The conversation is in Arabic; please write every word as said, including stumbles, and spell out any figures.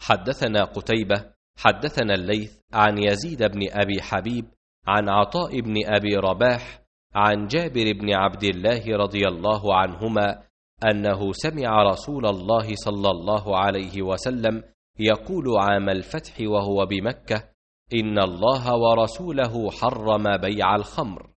حدثنا قتيبة حدثنا الليث عن يزيد بن أبي حبيب عن عطاء بن أبي رباح عن جابر بن عبد الله رضي الله عنهما أنه سمع رسول الله صلى الله عليه وسلم يقول عام الفتح وهو بمكة: إن الله ورسوله حرم بيع الخمر.